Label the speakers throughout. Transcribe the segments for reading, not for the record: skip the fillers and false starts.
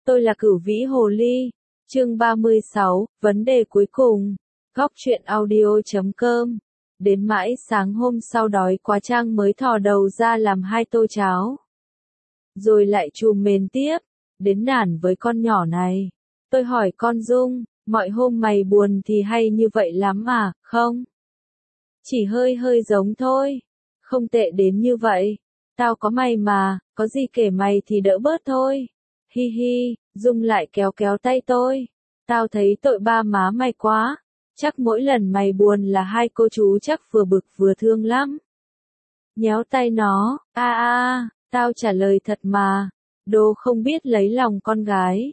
Speaker 1: Tôi là Cửu Vĩ Hồ Ly. Chương 36, vấn đề cuối cùng. Góc truyện audio.com. Đến mãi sáng hôm sau đói quá Trang mới thò đầu ra làm 2 tô cháo. Rồi lại trùm mền tiếp. Đến nản với con nhỏ này. Tôi hỏi con Dung, mọi hôm mày buồn thì hay như vậy lắm à, không? Chỉ hơi hơi giống thôi. Không tệ đến như vậy. Tao có mày mà, có gì kể mày thì đỡ bớt thôi. Hi hi, Dung lại kéo kéo tay tôi. Tao thấy tội ba má mày quá. Chắc mỗi lần mày buồn là 2 cô chú chắc vừa bực vừa thương lắm. Nhéo tay nó, tao trả lời thật mà. Đồ không biết lấy lòng con gái.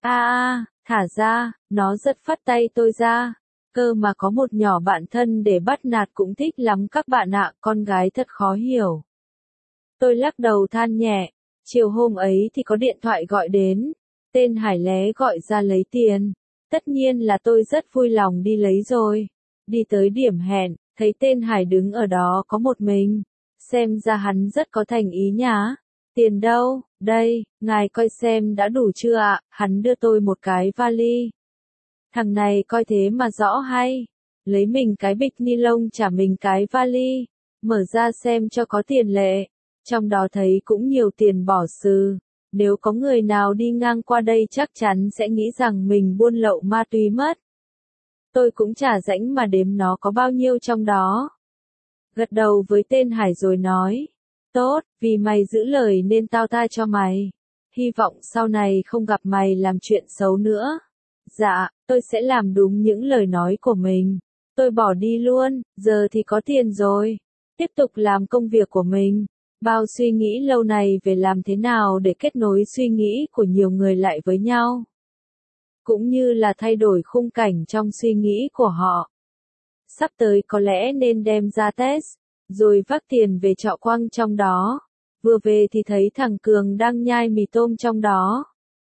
Speaker 1: Thả ra, nó giật phắt tay tôi ra. Cơ mà có một nhỏ bạn thân để bắt nạt cũng thích lắm các bạn ạ, con gái thật khó hiểu. Tôi lắc đầu than nhẹ. Chiều hôm ấy thì có điện thoại gọi đến. Tên Hải lé gọi ra lấy tiền. Tất nhiên là tôi rất vui lòng đi lấy rồi. Đi tới điểm hẹn, thấy tên Hải đứng ở đó có một mình. Xem ra hắn rất có thành ý nhá. Tiền đâu? Đây, ngài coi xem đã đủ chưa ạ? Hắn đưa tôi một cái vali. Thằng này coi thế mà rõ hay. Lấy mình cái bịch ni lông trả mình cái vali. Mở ra xem cho có tiền lệ. Trong đó thấy cũng nhiều tiền bỏ xừ. Nếu có người nào đi ngang qua đây chắc chắn sẽ nghĩ rằng mình buôn lậu ma túy mất. Tôi cũng chả rảnh mà đếm nó có bao nhiêu trong đó. Gật đầu với tên Hải rồi nói. Tốt, vì mày giữ lời nên tao tha cho mày. Hy vọng sau này không gặp mày làm chuyện xấu nữa. Dạ, tôi sẽ làm đúng những lời nói của mình. Tôi bỏ đi luôn, giờ thì có tiền rồi. Tiếp tục làm công việc của mình. Bao suy nghĩ lâu này về làm thế nào để kết nối suy nghĩ của nhiều người lại với nhau. Cũng như là thay đổi khung cảnh trong suy nghĩ của họ. Sắp tới có lẽ nên đem ra test, rồi vác tiền về trọ quăng trong đó. Vừa về thì thấy thằng Cường đang nhai mì tôm trong đó.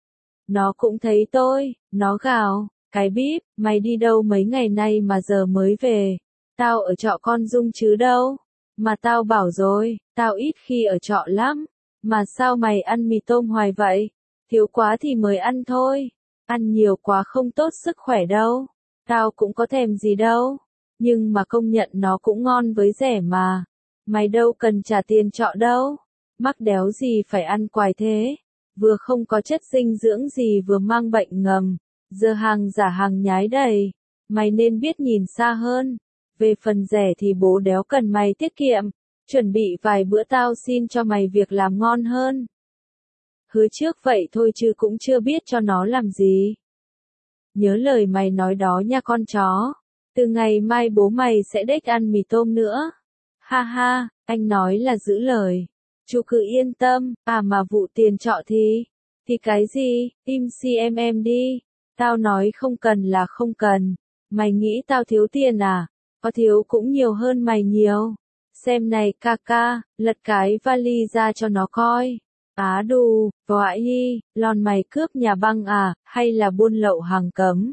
Speaker 1: Nó cũng thấy tôi, nó gào, cái bíp, mày đi đâu mấy ngày nay mà giờ mới về. Tao ở trọ con Dung chứ đâu. Mà tao bảo rồi, tao ít khi ở trọ lắm. Mà sao mày ăn mì tôm hoài vậy? Thiếu quá thì mới ăn thôi. Ăn nhiều quá không tốt sức khỏe đâu. Tao cũng có thèm gì đâu. Nhưng mà công nhận nó cũng ngon với rẻ mà. Mày đâu cần trả tiền trọ đâu. Mắc đéo gì phải ăn quài thế. Vừa không có chất dinh dưỡng gì vừa mang bệnh ngầm. Giờ hàng giả hàng nhái đầy. Mày nên biết nhìn xa hơn. Về phần rẻ thì bố đéo cần mày tiết kiệm. Chuẩn bị vài bữa tao xin cho mày việc làm ngon hơn. Hứa trước vậy thôi chứ cũng chưa biết cho nó làm gì. Nhớ lời mày nói đó nha con chó. Từ ngày mai bố mày sẽ đếch ăn mì tôm nữa. Ha ha, anh nói là giữ lời. Chú cứ yên tâm, mà vụ tiền trọ thì cái gì, im CMM đi. Tao nói không cần là không cần. Mày nghĩ tao thiếu tiền à? Có thiếu cũng nhiều hơn mày nhiều. Xem này ca ca, lật cái vali ra cho nó coi. Đù, vãi, lon mày cướp nhà băng à, hay là buôn lậu hàng cấm?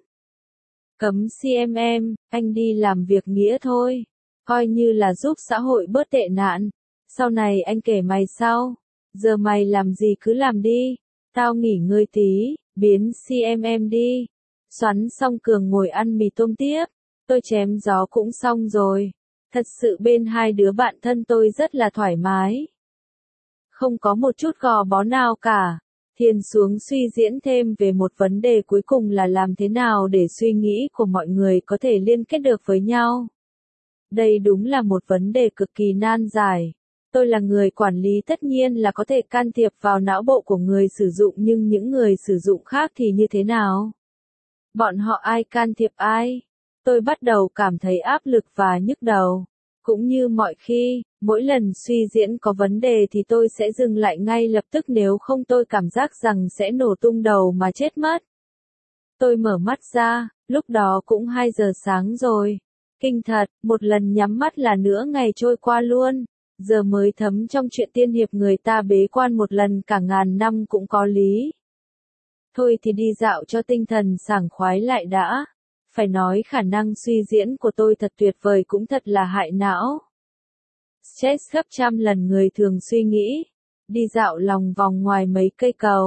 Speaker 1: Cấm CMM, anh đi làm việc nghĩa thôi. Coi như là giúp xã hội bớt tệ nạn. Sau này anh kể mày sau. Giờ mày làm gì cứ làm đi. Tao nghỉ ngơi tí, biến CMM đi. Xoắn xong Cường ngồi ăn mì tôm tiếp. Tôi chém gió cũng xong rồi. Thật sự bên 2 đứa bạn thân tôi rất là thoải mái. Không có một chút gò bó nào cả. Thiền xuống suy diễn thêm về một vấn đề cuối cùng là làm thế nào để suy nghĩ của mọi người có thể liên kết được với nhau. Đây đúng là một vấn đề cực kỳ nan giải. Tôi là người quản lý tất nhiên là có thể can thiệp vào não bộ của người sử dụng, nhưng những người sử dụng khác thì như thế nào? Bọn họ ai can thiệp ai? Tôi bắt đầu cảm thấy áp lực và nhức đầu. Cũng như mọi khi, mỗi lần suy diễn có vấn đề thì tôi sẽ dừng lại ngay lập tức, nếu không tôi cảm giác rằng sẽ nổ tung đầu mà chết mất. Tôi mở mắt ra, lúc đó cũng 2 giờ sáng rồi. Kinh thật, một lần nhắm mắt là nửa ngày trôi qua luôn. Giờ mới thấm trong chuyện tiên hiệp người ta bế quan một lần cả ngàn năm cũng có lý. Thôi thì đi dạo cho tinh thần sảng khoái lại đã. Phải nói khả năng suy diễn của tôi thật tuyệt vời, cũng thật là hại não. Stress gấp trăm lần người thường suy nghĩ. Đi dạo lòng vòng ngoài mấy cây cầu.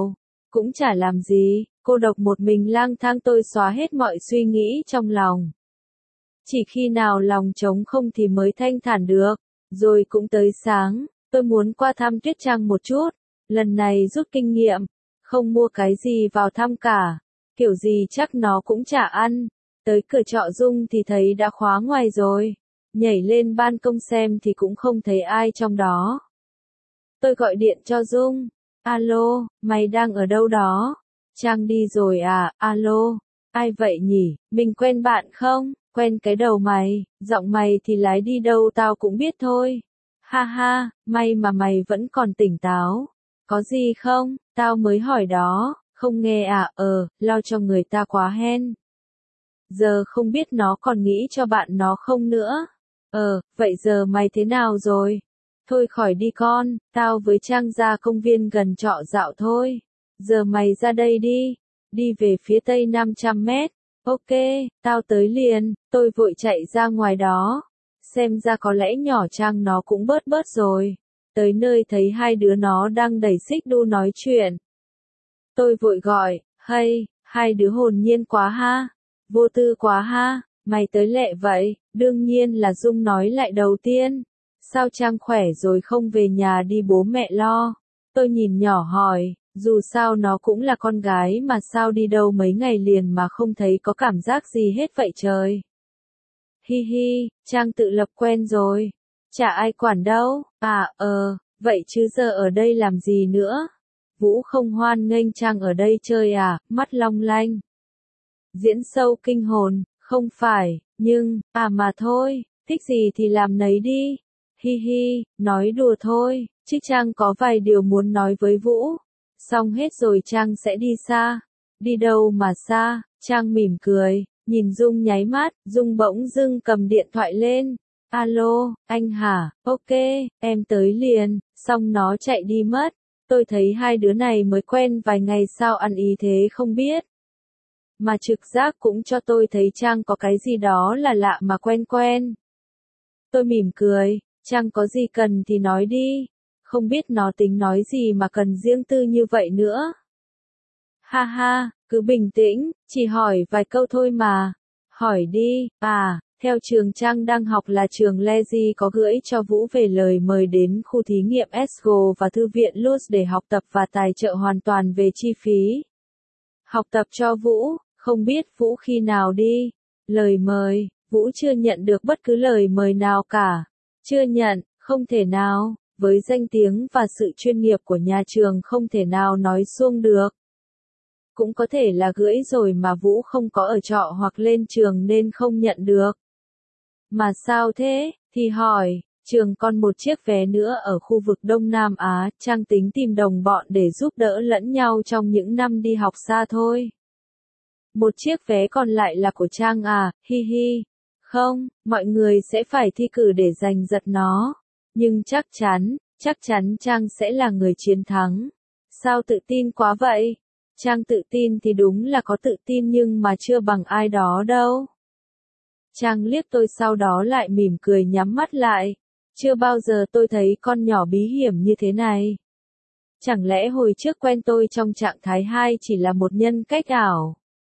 Speaker 1: Cũng chả làm gì, cô độc một mình lang thang tôi xóa hết mọi suy nghĩ trong lòng. Chỉ khi nào lòng trống không thì mới thanh thản được. Rồi cũng tới sáng, tôi muốn qua thăm Tuyết Trang một chút. Lần này rút kinh nghiệm, không mua cái gì vào thăm cả. Kiểu gì chắc nó cũng chả ăn. Tới cửa trọ Dung thì thấy đã khóa ngoài rồi. Nhảy lên ban công xem thì cũng không thấy ai trong đó. Tôi gọi điện cho Dung. Alo, mày đang ở đâu đó? Trang đi rồi à? Alo, ai vậy nhỉ? Mình quen bạn không? Quen cái đầu mày, giọng mày thì lái đi đâu tao cũng biết thôi. Ha ha, may mà mày vẫn còn tỉnh táo. Có gì không? Tao mới hỏi đó, không nghe à? Lo cho người ta quá hen. Giờ không biết nó còn nghĩ cho bạn nó không nữa. Vậy giờ mày thế nào rồi? Thôi khỏi đi con, tao với Trang ra công viên gần trọ dạo thôi. Giờ mày ra đây đi, đi về phía tây 500 mét. Ok, tao tới liền, tôi vội chạy ra ngoài đó. Xem ra có lẽ nhỏ Trang nó cũng bớt bớt rồi. Tới nơi thấy hai đứa nó đang đẩy xích đu nói chuyện. Tôi vội gọi, hey, hai đứa hồn nhiên quá ha, vô tư quá ha, mày tới lẹ vậy, đương nhiên là Dung nói lại đầu tiên. Sao Trang khỏe rồi không về nhà đi bố mẹ lo? Tôi nhìn nhỏ hỏi, dù sao nó cũng là con gái mà sao đi đâu mấy ngày liền mà không thấy có cảm giác gì hết vậy trời. Hi hi, Trang tự lập quen rồi. Chả ai quản đâu. Vậy chứ giờ ở đây làm gì nữa? Vũ không hoan nghênh Trang ở đây chơi à, mắt long lanh. Diễn sâu kinh hồn, không phải, nhưng, mà thôi, thích gì thì làm nấy đi. Hi hi, nói đùa thôi, chứ Trang có vài điều muốn nói với Vũ. Xong hết rồi Trang sẽ đi xa. Đi đâu mà xa? Trang mỉm cười, nhìn Dung nháy mắt, Dung bỗng dưng cầm điện thoại lên. Alo, anh hả? Ok, em tới liền, xong nó chạy đi mất. Tôi thấy hai đứa này mới quen vài ngày sao ăn ý thế không biết. Mà trực giác cũng cho tôi thấy Trang có cái gì đó là lạ mà quen quen. Tôi mỉm cười, Trang có gì cần thì nói đi. Không biết nó tính nói gì mà cần riêng tư như vậy nữa. Ha ha, cứ bình tĩnh, chỉ hỏi vài câu thôi mà. Hỏi đi, theo trường Trang đang học là trường Legi có gửi cho Vũ về lời mời đến khu thí nghiệm ESGO và thư viện Luz để học tập và tài trợ hoàn toàn về chi phí. Học tập cho Vũ, không biết Vũ khi nào đi. Lời mời, Vũ chưa nhận được bất cứ lời mời nào cả. Chưa nhận, không thể nào, với danh tiếng và sự chuyên nghiệp của nhà trường không thể nào nói suông được. Cũng có thể là gửi rồi mà Vũ không có ở trọ hoặc lên trường nên không nhận được. Mà sao thế, thì hỏi, trường còn một chiếc vé nữa ở khu vực Đông Nam Á, Trang tính tìm đồng bọn để giúp đỡ lẫn nhau trong những năm đi học xa thôi. Một chiếc vé còn lại là của Trang à, hi hi. Không, mọi người sẽ phải thi cử để giành giật nó. Nhưng chắc chắn Trang sẽ là người chiến thắng. Sao tự tin quá vậy? Trang tự tin thì đúng là có tự tin nhưng mà chưa bằng ai đó đâu. Trang liếc tôi sau đó lại mỉm cười nhắm mắt lại. Chưa bao giờ tôi thấy con nhỏ bí hiểm như thế này. Chẳng lẽ hồi trước quen tôi trong trạng thái 2 chỉ là một nhân cách ảo?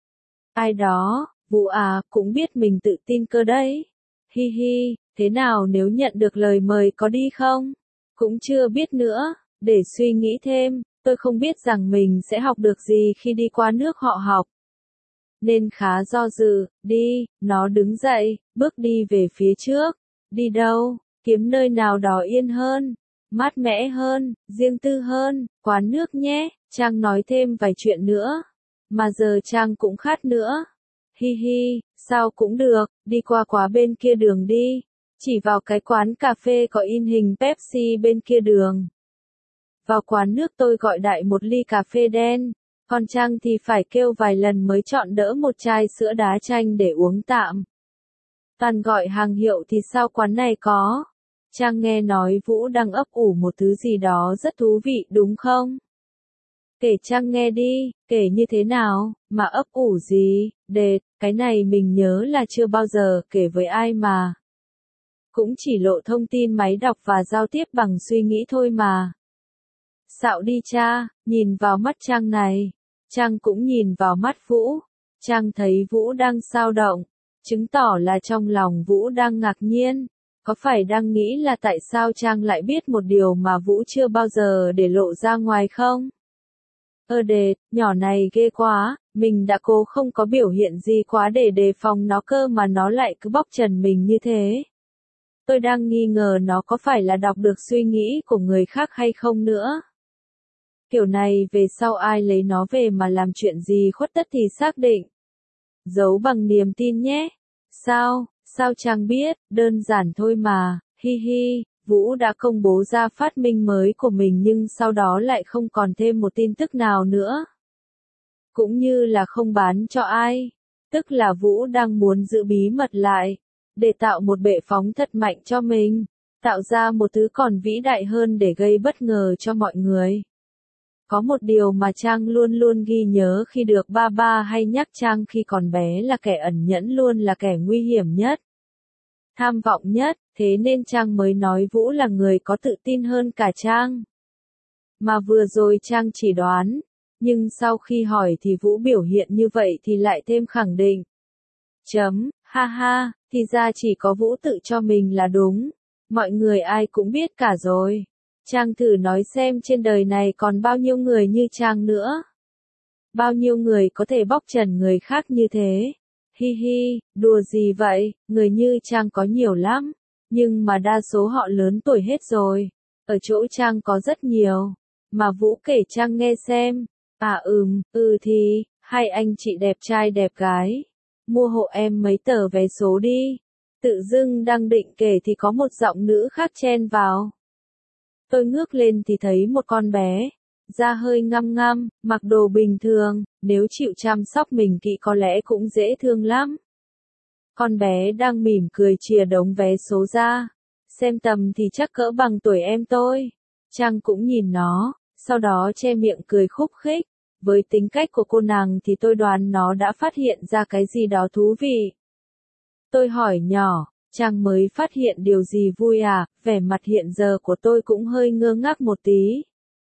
Speaker 1: Ai đó, Vũ à, cũng biết mình tự tin cơ đấy. Hi hi, thế nào nếu nhận được lời mời có đi không? Cũng chưa biết nữa, để suy nghĩ thêm, tôi không biết rằng mình sẽ học được gì khi đi qua nước họ học. Nên khá do dự, đi, nó đứng dậy, bước đi về phía trước. Đi đâu? Kiếm nơi nào đó yên hơn, mát mẻ hơn, riêng tư hơn, quán nước nhé. Trang nói thêm vài chuyện nữa. Mà giờ Trang cũng khát nữa. Hi hi, sao cũng được, đi qua quá bên kia đường đi. Chỉ vào cái quán cà phê có in hình Pepsi bên kia đường. Vào quán nước tôi gọi đại một ly cà phê đen. Còn Trang thì phải kêu vài lần mới chọn đỡ một chai sữa đá chanh để uống tạm. Toàn gọi hàng hiệu thì sao quán này có. Trang nghe nói Vũ đang ấp ủ một thứ gì đó rất thú vị đúng không? Kể Trang nghe đi, kể như thế nào, mà ấp ủ gì, cái này mình nhớ là chưa bao giờ kể với ai mà. Cũng chỉ lộ thông tin máy đọc và giao tiếp bằng suy nghĩ thôi mà. Xạo đi cha, nhìn vào mắt Trang này. Trang cũng nhìn vào mắt Vũ. Trang thấy Vũ đang xao động, chứng tỏ là trong lòng Vũ đang ngạc nhiên. Có phải đang nghĩ là tại sao Trang lại biết một điều mà Vũ chưa bao giờ để lộ ra ngoài không? Nhỏ này ghê quá, mình đã cố không có biểu hiện gì quá để đề phòng nó cơ mà nó lại cứ bóc trần mình như thế. Tôi đang nghi ngờ nó có phải là đọc được suy nghĩ của người khác hay không nữa. Kiểu này về sau ai lấy nó về mà làm chuyện gì khuất tất thì xác định. Giấu bằng niềm tin nhé. Sao Trang biết, đơn giản thôi mà, hi hi. Vũ đã công bố ra phát minh mới của mình nhưng sau đó lại không còn thêm một tin tức nào nữa. Cũng như là không bán cho ai. Tức là Vũ đang muốn giữ bí mật lại, để tạo một bệ phóng thật mạnh cho mình, tạo ra một thứ còn vĩ đại hơn để gây bất ngờ cho mọi người. Có một điều mà Trang luôn luôn ghi nhớ khi được ba hay nhắc Trang khi còn bé là kẻ ẩn nhẫn luôn là kẻ nguy hiểm nhất, tham vọng nhất, thế nên Trang mới nói Vũ là người có tự tin hơn cả Trang. Mà vừa rồi Trang chỉ đoán, nhưng sau khi hỏi thì Vũ biểu hiện như vậy thì lại thêm khẳng định. Ha ha, thì ra chỉ có Vũ tự cho mình là đúng, mọi người ai cũng biết cả rồi. Trang thử nói xem trên đời này còn bao nhiêu người như Trang nữa. Bao nhiêu người có thể bóc trần người khác như thế. Hi hi, đùa gì vậy, người như Trang có nhiều lắm, nhưng mà đa số họ lớn tuổi hết rồi. Ở chỗ Trang có rất nhiều, mà Vũ kể Trang nghe xem. Thì, hai anh chị đẹp trai đẹp gái, mua hộ em mấy tờ vé số đi. Tự dưng đang định kể thì có một giọng nữ khác chen vào. Tôi ngước lên thì thấy một con bé, da hơi ngăm ngăm, mặc đồ bình thường, nếu chịu chăm sóc mình kỹ có lẽ cũng dễ thương lắm. Con bé đang mỉm cười chìa đống vé số ra, xem tầm thì chắc cỡ bằng tuổi em tôi. Trang cũng nhìn nó, sau đó che miệng cười khúc khích. Với tính cách của cô nàng thì tôi đoán nó đã phát hiện ra cái gì đó thú vị. Tôi hỏi nhỏ, Trang mới phát hiện điều gì vui à? Vẻ mặt hiện giờ của tôi cũng hơi ngơ ngác một tí.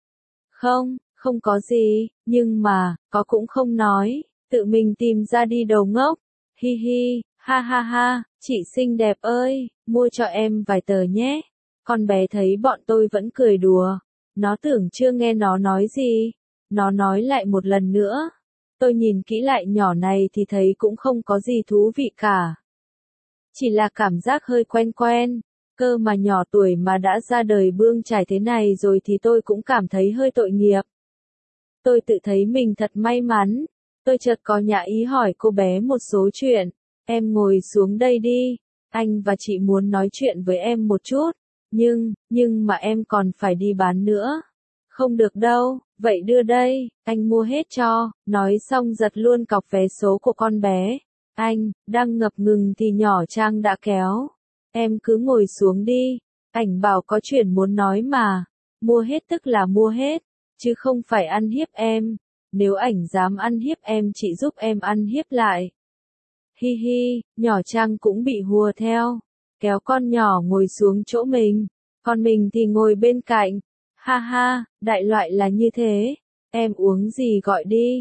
Speaker 1: Không có gì, nhưng mà, có cũng không nói, tự mình tìm ra đi đầu ngốc. Hi hi, ha ha ha, chị xinh đẹp ơi, mua cho em vài tờ nhé. Con bé thấy bọn tôi vẫn cười đùa, nó tưởng chưa nghe nó nói gì. Nó nói lại một lần nữa. Tôi nhìn kỹ lại nhỏ này thì thấy cũng không có gì thú vị cả. Chỉ là cảm giác hơi quen quen. Cơ mà nhỏ tuổi mà đã ra đời bươn trải thế này rồi thì tôi cũng cảm thấy hơi tội nghiệp. Tôi tự thấy mình thật may mắn. Tôi chợt có nhã ý hỏi cô bé một số chuyện. Em ngồi xuống đây đi. Anh và chị muốn nói chuyện với em một chút. Nhưng mà em còn phải đi bán nữa. Không được đâu, vậy đưa đây, anh mua hết cho. Nói xong giật luôn cọc vé số của con bé. Anh, đang ngập ngừng thì nhỏ Trang đã kéo. Em cứ ngồi xuống đi. Ảnh bảo có chuyện muốn nói mà. Mua hết tức là mua hết, chứ không phải ăn hiếp em. Nếu ảnh dám ăn hiếp em chị giúp em ăn hiếp lại. Hi hi, nhỏ Trang cũng bị hùa theo. Kéo con nhỏ ngồi xuống chỗ mình. Còn mình thì ngồi bên cạnh. Ha ha, đại loại là như thế. Em uống gì gọi đi.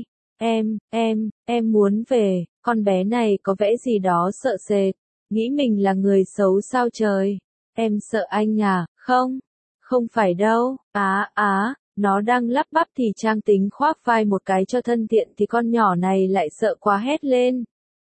Speaker 1: Em muốn về. Con bé này có vẻ gì đó sợ sệt. Nghĩ mình là người xấu sao trời. Em sợ anh à, không phải đâu. Nó đang lắp bắp thì Trang tính khoác vai một cái cho thân thiện thì con nhỏ này lại sợ quá hét lên.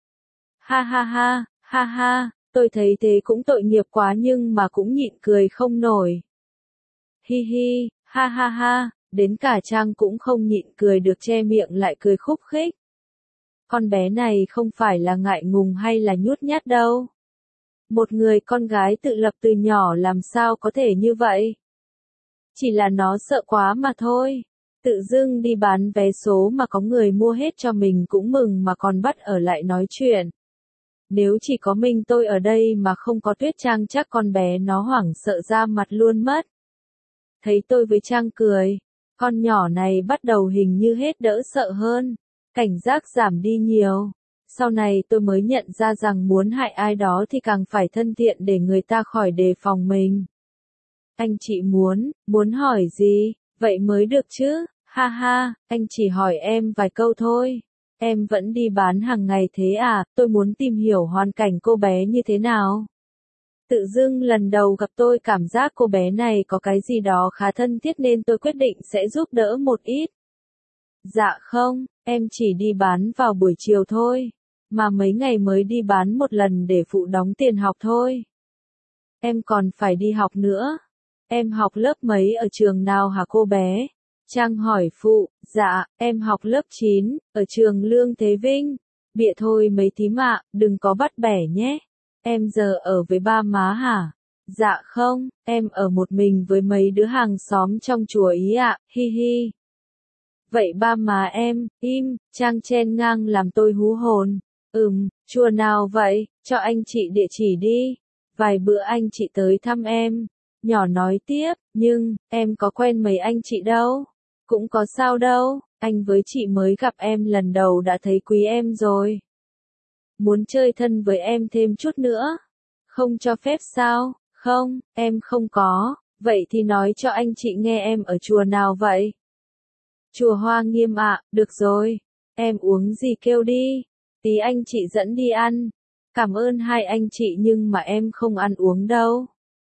Speaker 1: Ha, tôi thấy thế cũng tội nghiệp quá nhưng mà cũng nhịn cười không nổi. Hi hi, ha, đến cả Trang cũng không nhịn cười được che miệng lại cười khúc khích. Con bé này không phải là ngại ngùng hay là nhút nhát đâu. Một người con gái tự lập từ nhỏ làm sao có thể như vậy? Chỉ là nó sợ quá mà thôi. Tự dưng đi bán vé số mà có người mua hết cho mình cũng mừng mà còn bắt ở lại nói chuyện. Nếu chỉ có mình tôi ở đây mà không có Tuyết Trang chắc con bé nó hoảng sợ ra mặt luôn mất. Thấy tôi với Trang cười, con nhỏ này bắt đầu hình như hết đỡ sợ hơn, cảnh giác giảm đi nhiều. Sau này tôi mới nhận ra rằng muốn hại ai đó thì càng phải thân thiện để người ta khỏi đề phòng mình. Anh chị muốn hỏi gì? Vậy mới được chứ, ha ha, anh chỉ hỏi em vài câu thôi. Em vẫn đi bán hàng ngày thế à, tôi muốn tìm hiểu hoàn cảnh cô bé như thế nào. Tự dưng lần đầu gặp tôi cảm giác cô bé này có cái gì đó khá thân thiết nên tôi quyết định sẽ giúp đỡ một ít. Dạ không, em chỉ đi bán vào buổi chiều thôi, mà mấy ngày mới đi bán một lần để phụ đóng tiền học thôi. Em còn phải đi học nữa. Em học lớp mấy ở trường nào hả cô bé? Trang hỏi phụ, dạ, em học lớp 9, ở trường Lương Thế Vinh. Bịa thôi mấy thím ạ, đừng có bắt bẻ nhé. Em giờ ở với ba má hả? Dạ không, em ở một mình với mấy đứa hàng xóm trong chùa ý ạ, hi hi. Vậy ba má em, im, Trang chen ngang làm tôi hú hồn. Chùa nào vậy, cho anh chị địa chỉ đi. Vài bữa anh chị tới thăm em. Nhỏ nói tiếp, nhưng, em có quen mấy anh chị đâu. Cũng có sao đâu, anh với chị mới gặp em lần đầu đã thấy quý em rồi. Muốn chơi thân với em thêm chút nữa. Không cho phép sao? Không, em không có. Vậy thì nói cho anh chị nghe em ở chùa nào vậy? Chùa Hoa Nghiêm ạ, được rồi. Em uống gì kêu đi. Tí anh chị dẫn đi ăn. Cảm ơn hai anh chị nhưng mà em không ăn uống đâu.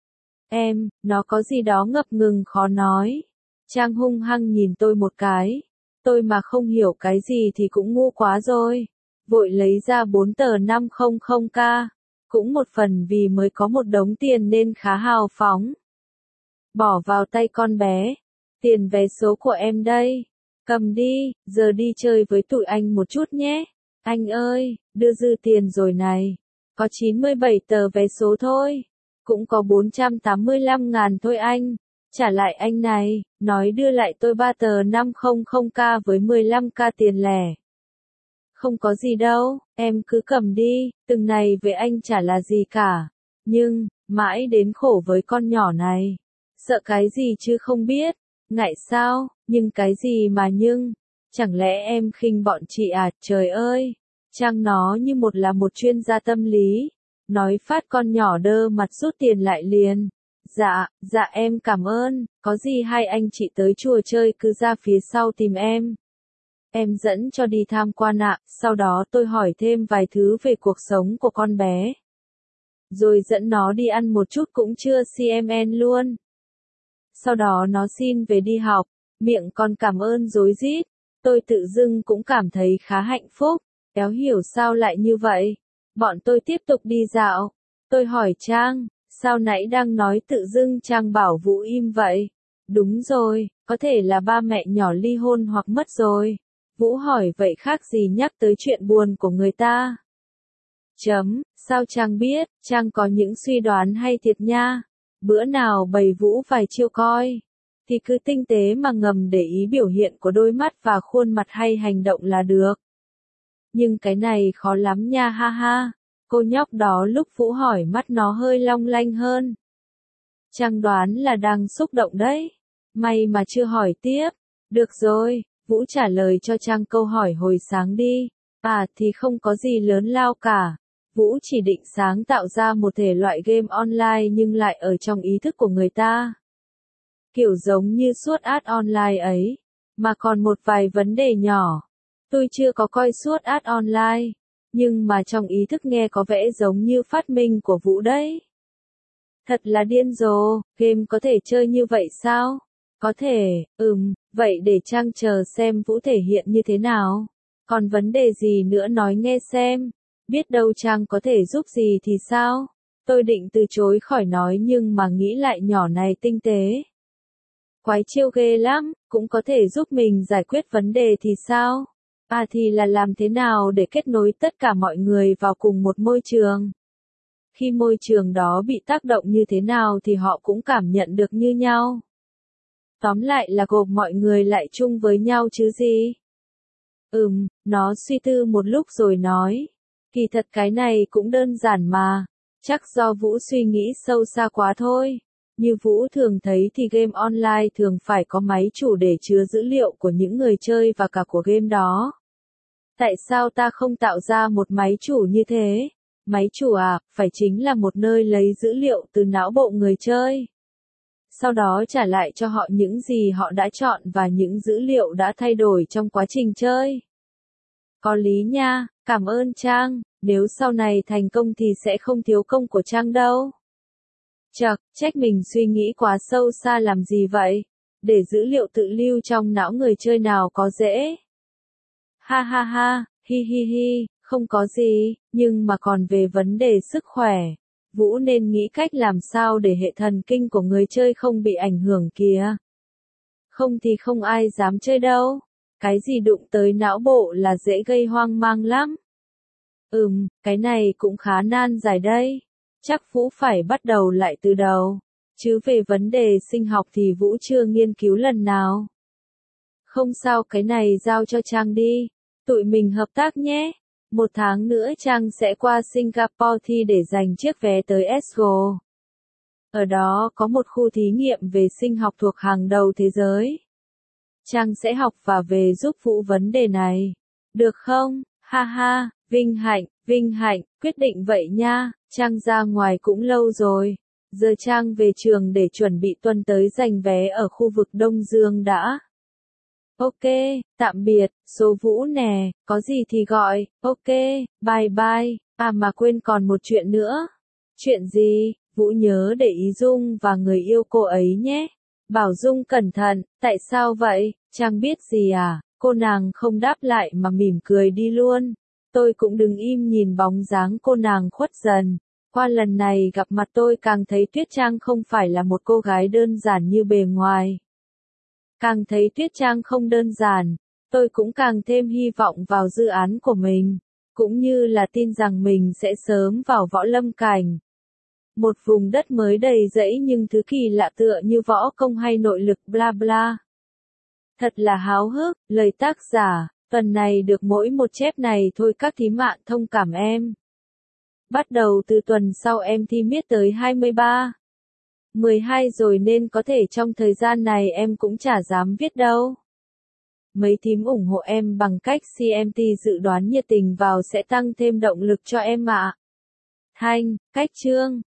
Speaker 1: Nó có gì đó ngập ngừng khó nói. Trang hung hăng nhìn tôi một cái. Tôi mà không hiểu cái gì thì cũng ngu quá rồi. Vội lấy ra 4 tờ 500k. Cũng một phần vì mới có một đống tiền nên khá hào phóng. Bỏ vào tay con bé. Tiền vé số của em đây. Cầm đi, giờ đi chơi với tụi anh một chút nhé. Anh ơi, đưa dư tiền rồi này. Có 97 tờ vé số thôi. Cũng có 485.000 thôi anh. Trả lại anh này, nói đưa lại tôi 3 tờ 500k với 15k tiền lẻ. Không có gì đâu, em cứ cầm đi, từng này với anh chả là gì cả. Nhưng, mãi đến khổ với con nhỏ này. Sợ cái gì chứ không biết. Ngại sao, nhưng cái gì mà nhưng. Chẳng lẽ em khinh bọn chị à, trời ơi. Trang nó như một chuyên gia tâm lý. Nói phát con nhỏ đơ mặt rút tiền lại liền. Dạ em cảm ơn, có gì hai anh chị tới chùa chơi cứ ra phía sau tìm em. Em dẫn cho đi tham quan ạ, sau đó tôi hỏi thêm vài thứ về cuộc sống của con bé. Rồi dẫn nó đi ăn một chút cũng chưa CMN luôn. Sau đó nó xin về đi học, miệng còn cảm ơn rối rít. Tôi tự dưng cũng cảm thấy khá hạnh phúc, éo hiểu sao lại như vậy. Bọn tôi tiếp tục đi dạo. Tôi hỏi Trang, sao nãy đang nói tự dưng Trang bảo Vũ im vậy? Đúng rồi, có thể là ba mẹ nhỏ ly hôn hoặc mất rồi. Vũ hỏi vậy khác gì nhắc tới chuyện buồn của người ta? Sao Trang biết, Trang có những suy đoán hay thiệt nha. Bữa nào bày Vũ vài chiêu coi. Thì cứ tinh tế mà ngầm để ý biểu hiện của đôi mắt và khuôn mặt hay hành động là được. Nhưng cái này khó lắm nha ha ha. Cô nhóc đó lúc Vũ hỏi mắt nó hơi long lanh hơn. Trang đoán là đang xúc động đấy. May mà chưa hỏi tiếp. Được rồi, Vũ trả lời cho Trang câu hỏi hồi sáng đi. À thì không có gì lớn lao cả. Vũ chỉ định sáng tạo ra một thể loại game online nhưng lại ở trong ý thức của người ta. Kiểu giống như Sword Art Online ấy. Mà còn một vài vấn đề nhỏ. Tôi chưa có coi Sword Art Online. Nhưng mà trong ý thức nghe có vẻ giống như phát minh của Vũ đấy. Thật là điên rồ, game có thể chơi như vậy sao? Có thể, vậy để Trang chờ xem Vũ thể hiện như thế nào. Còn vấn đề gì nữa nói nghe xem. Biết đâu Trang có thể giúp gì thì sao? Tôi định từ chối khỏi nói nhưng mà nghĩ lại nhỏ này tinh tế. Quái chiêu ghê lắm, cũng có thể giúp mình giải quyết vấn đề thì sao? À thì là làm thế nào để kết nối tất cả mọi người vào cùng một môi trường? Khi môi trường đó bị tác động như thế nào thì họ cũng cảm nhận được như nhau. Tóm lại là gộp mọi người lại chung với nhau chứ gì? Nó suy tư một lúc rồi nói. Kỳ thật cái này cũng đơn giản mà. Chắc do Vũ suy nghĩ sâu xa quá thôi. Như Vũ thường thấy thì game online thường phải có máy chủ để chứa dữ liệu của những người chơi và cả của game đó. Tại sao ta không tạo ra một máy chủ như thế? Máy chủ à, phải chính là một nơi lấy dữ liệu từ não bộ người chơi. sau đó trả lại cho họ những gì họ đã chọn và những dữ liệu đã thay đổi trong quá trình chơi. Có lý nha, cảm ơn Trang, nếu sau này thành công thì sẽ không thiếu công của Trang đâu. Chậc, trách mình suy nghĩ quá sâu xa làm gì vậy? Để dữ liệu tự lưu trong não người chơi nào có dễ. Ha ha ha, hi hi hi, không có gì, nhưng mà còn về vấn đề sức khỏe. Vũ nên nghĩ cách làm sao để hệ thần kinh của người chơi không bị ảnh hưởng kìa. Không thì không ai dám chơi đâu. Cái gì đụng tới não bộ là dễ gây hoang mang lắm. Cái này cũng khá nan giải đây. Chắc Vũ phải bắt đầu lại từ đầu. Chứ về vấn đề sinh học thì Vũ chưa nghiên cứu lần nào. Không sao, cái này giao cho Trang đi. Tụi mình hợp tác nhé. 1 tháng nữa Trang sẽ qua Singapore thi để giành chiếc vé tới ESGO. Ở đó có một khu thí nghiệm về sinh học thuộc hàng đầu thế giới. Trang sẽ học và về giúp Vũ vấn đề này. Được không? Ha ha, vinh hạnh, quyết định vậy nha. Trang ra ngoài cũng lâu rồi. Giờ Trang về trường để chuẩn bị tuần tới giành vé ở khu vực Đông Dương đã. Ok, tạm biệt, số Vũ nè, có gì thì gọi, ok, bye bye, à mà quên còn một chuyện nữa. Chuyện gì? Vũ nhớ để ý Dung và người yêu cô ấy nhé. Bảo Dung cẩn thận, tại sao vậy? Trang biết gì à? Cô nàng không đáp lại mà mỉm cười đi luôn. Tôi cũng đứng im nhìn bóng dáng cô nàng khuất dần. Qua lần này gặp mặt tôi càng thấy Tuyết Trang không phải là một cô gái đơn giản như bề ngoài. Càng thấy Tuyết Trang không đơn giản, tôi cũng càng thêm hy vọng vào dự án của mình, cũng như là tin rằng mình sẽ sớm vào võ lâm cảnh. Một vùng đất mới đầy rẫy nhưng thứ kỳ lạ tựa như võ công hay nội lực bla bla. Thật là háo hức, lời tác giả, tuần này được mỗi một chép này thôi các thím bạn thông cảm em. Bắt đầu từ tuần sau em thi miết tới 23. 12 rồi nên có thể trong thời gian này em cũng chả dám viết đâu. Mấy thím ủng hộ em bằng cách CMT dự đoán nhiệt tình vào sẽ tăng thêm động lực cho em ạ. Thanh, cách chương.